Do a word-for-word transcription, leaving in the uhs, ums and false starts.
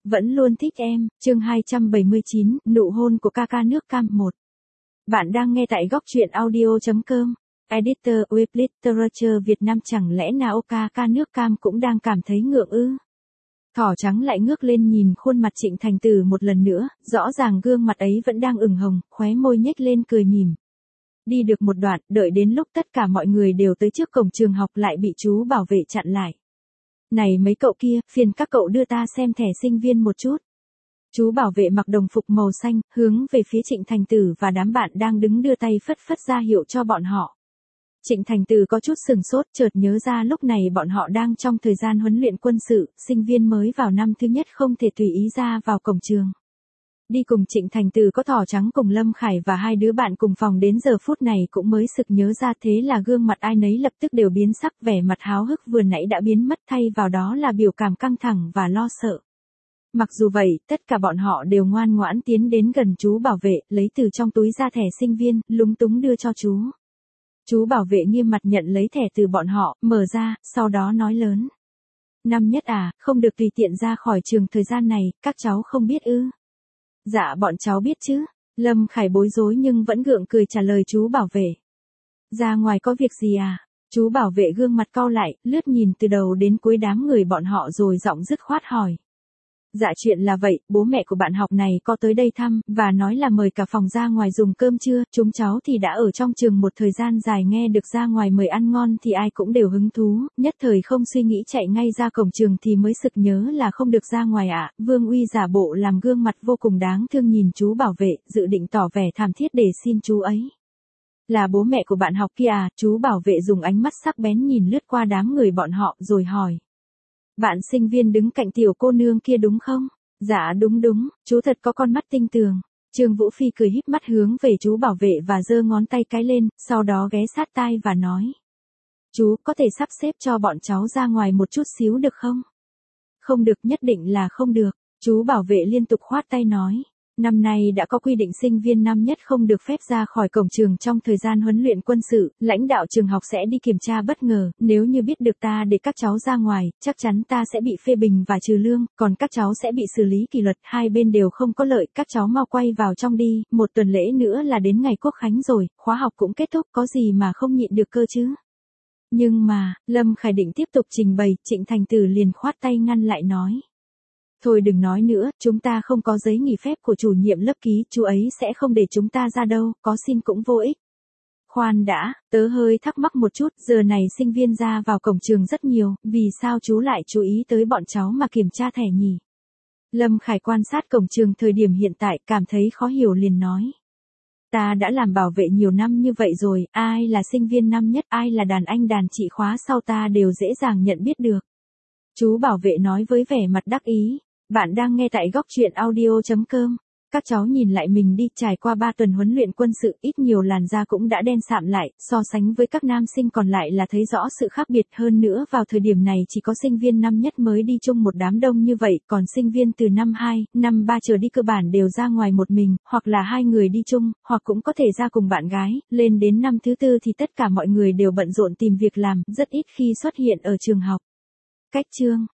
Vẫn luôn thích em, chương hai trăm bảy mươi chín, nụ hôn của ca ca nước cam một. Bạn đang nghe tại góc truyện audio.com. Editor with Literature Việt Nam. Chẳng lẽ nào ca ca nước cam cũng đang cảm thấy ngượng ư? Thỏ trắng lại ngước lên nhìn khuôn mặt Trịnh Thành Tử một lần nữa, rõ ràng gương mặt ấy vẫn đang ửng hồng, khóe môi nhếch lên cười mỉm. Đi được một đoạn, đợi đến lúc tất cả mọi người đều tới trước cổng trường học lại bị chú bảo vệ chặn lại. Này mấy cậu kia, phiền các cậu đưa ta xem thẻ sinh viên một chút. Chú bảo vệ mặc đồng phục màu xanh, hướng về phía Trịnh Thành Tử và đám bạn đang đứng đưa tay phất phất ra hiệu cho bọn họ. Trịnh Thành Tử có chút sừng sốt, chợt nhớ ra lúc này bọn họ đang trong thời gian huấn luyện quân sự, sinh viên mới vào năm thứ nhất không thể tùy ý ra vào cổng trường. Đi cùng Trịnh Thành Tử có Thỏ Trắng cùng Lâm Khải và hai đứa bạn cùng phòng, đến giờ phút này cũng mới sực nhớ ra, thế là gương mặt ai nấy lập tức đều biến sắc, vẻ mặt háo hức vừa nãy đã biến mất, thay vào đó là biểu cảm căng thẳng và lo sợ. Mặc dù vậy, tất cả bọn họ đều ngoan ngoãn tiến đến gần chú bảo vệ, lấy từ trong túi ra thẻ sinh viên, lúng túng đưa cho chú. Chú bảo vệ nghiêm mặt nhận lấy thẻ từ bọn họ, mở ra, sau đó nói lớn. Năm nhất à, không được tùy tiện ra khỏi trường thời gian này, các cháu không biết ư? Dạ bọn cháu biết chứ. Lâm Khải bối rối nhưng vẫn gượng cười trả lời chú bảo vệ. Ra ngoài có việc gì à? Chú bảo vệ gương mặt cau lại, lướt nhìn từ đầu đến cuối đám người bọn họ rồi giọng dứt khoát hỏi. Dạ chuyện là vậy, bố mẹ của bạn học này có tới đây thăm, và nói là mời cả phòng ra ngoài dùng cơm trưa, chúng cháu thì đã ở trong trường một thời gian dài, nghe được ra ngoài mời ăn ngon thì ai cũng đều hứng thú, nhất thời không suy nghĩ chạy ngay ra cổng trường thì mới sực nhớ là không được ra ngoài ạ. Vương Uy giả bộ làm gương mặt vô cùng đáng thương nhìn chú bảo vệ, dự định tỏ vẻ thảm thiết để xin chú ấy. Là bố mẹ của bạn học kia à? Chú bảo vệ dùng ánh mắt sắc bén nhìn lướt qua đám người bọn họ rồi hỏi. Bạn sinh viên đứng cạnh tiểu cô nương kia đúng không? Dạ đúng đúng, chú thật có con mắt tinh tường. Trương Vũ Phi cười híp mắt hướng về chú bảo vệ và giơ ngón tay cái lên, sau đó ghé sát tai và nói. Chú có thể sắp xếp cho bọn cháu ra ngoài một chút xíu được không? Không được, nhất định là không được. Chú bảo vệ liên tục khoát tay nói. Năm nay đã có quy định sinh viên năm nhất không được phép ra khỏi cổng trường trong thời gian huấn luyện quân sự, lãnh đạo trường học sẽ đi kiểm tra bất ngờ, nếu như biết được ta để các cháu ra ngoài, chắc chắn ta sẽ bị phê bình và trừ lương, còn các cháu sẽ bị xử lý kỷ luật, hai bên đều không có lợi, các cháu mau quay vào trong đi, một tuần lễ nữa là đến ngày Quốc Khánh rồi, khóa học cũng kết thúc, có gì mà không nhịn được cơ chứ. Nhưng mà, Lâm Khải định tiếp tục trình bày, Trịnh Thành Tử liền khoát tay ngăn lại nói. Thôi đừng nói nữa, chúng ta không có giấy nghỉ phép của chủ nhiệm lớp ký, chú ấy sẽ không để chúng ta ra đâu, có xin cũng vô ích. Khoan đã, tớ hơi thắc mắc một chút, giờ này sinh viên ra vào cổng trường rất nhiều, vì sao chú lại chú ý tới bọn cháu mà kiểm tra thẻ nhỉ? Lâm Khải quan sát cổng trường thời điểm hiện tại, cảm thấy khó hiểu liền nói. Ta đã làm bảo vệ nhiều năm như vậy rồi, ai là sinh viên năm nhất, ai là đàn anh đàn chị khóa sau ta đều dễ dàng nhận biết được. Chú bảo vệ nói với vẻ mặt đắc ý. Bạn đang nghe tại góc truyện audio.com. Các cháu nhìn lại mình đi, trải qua ba tuần huấn luyện quân sự, ít nhiều làn da cũng đã đen sạm lại, so sánh với các nam sinh còn lại là thấy rõ sự khác biệt. Hơn nữa vào thời điểm này chỉ có sinh viên năm nhất mới đi chung một đám đông như vậy, còn sinh viên từ năm hai, năm ba trở đi cơ bản đều ra ngoài một mình, hoặc là hai người đi chung, hoặc cũng có thể ra cùng bạn gái, lên đến năm thứ tư thì tất cả mọi người đều bận rộn tìm việc làm, rất ít khi xuất hiện ở trường học. Cách chương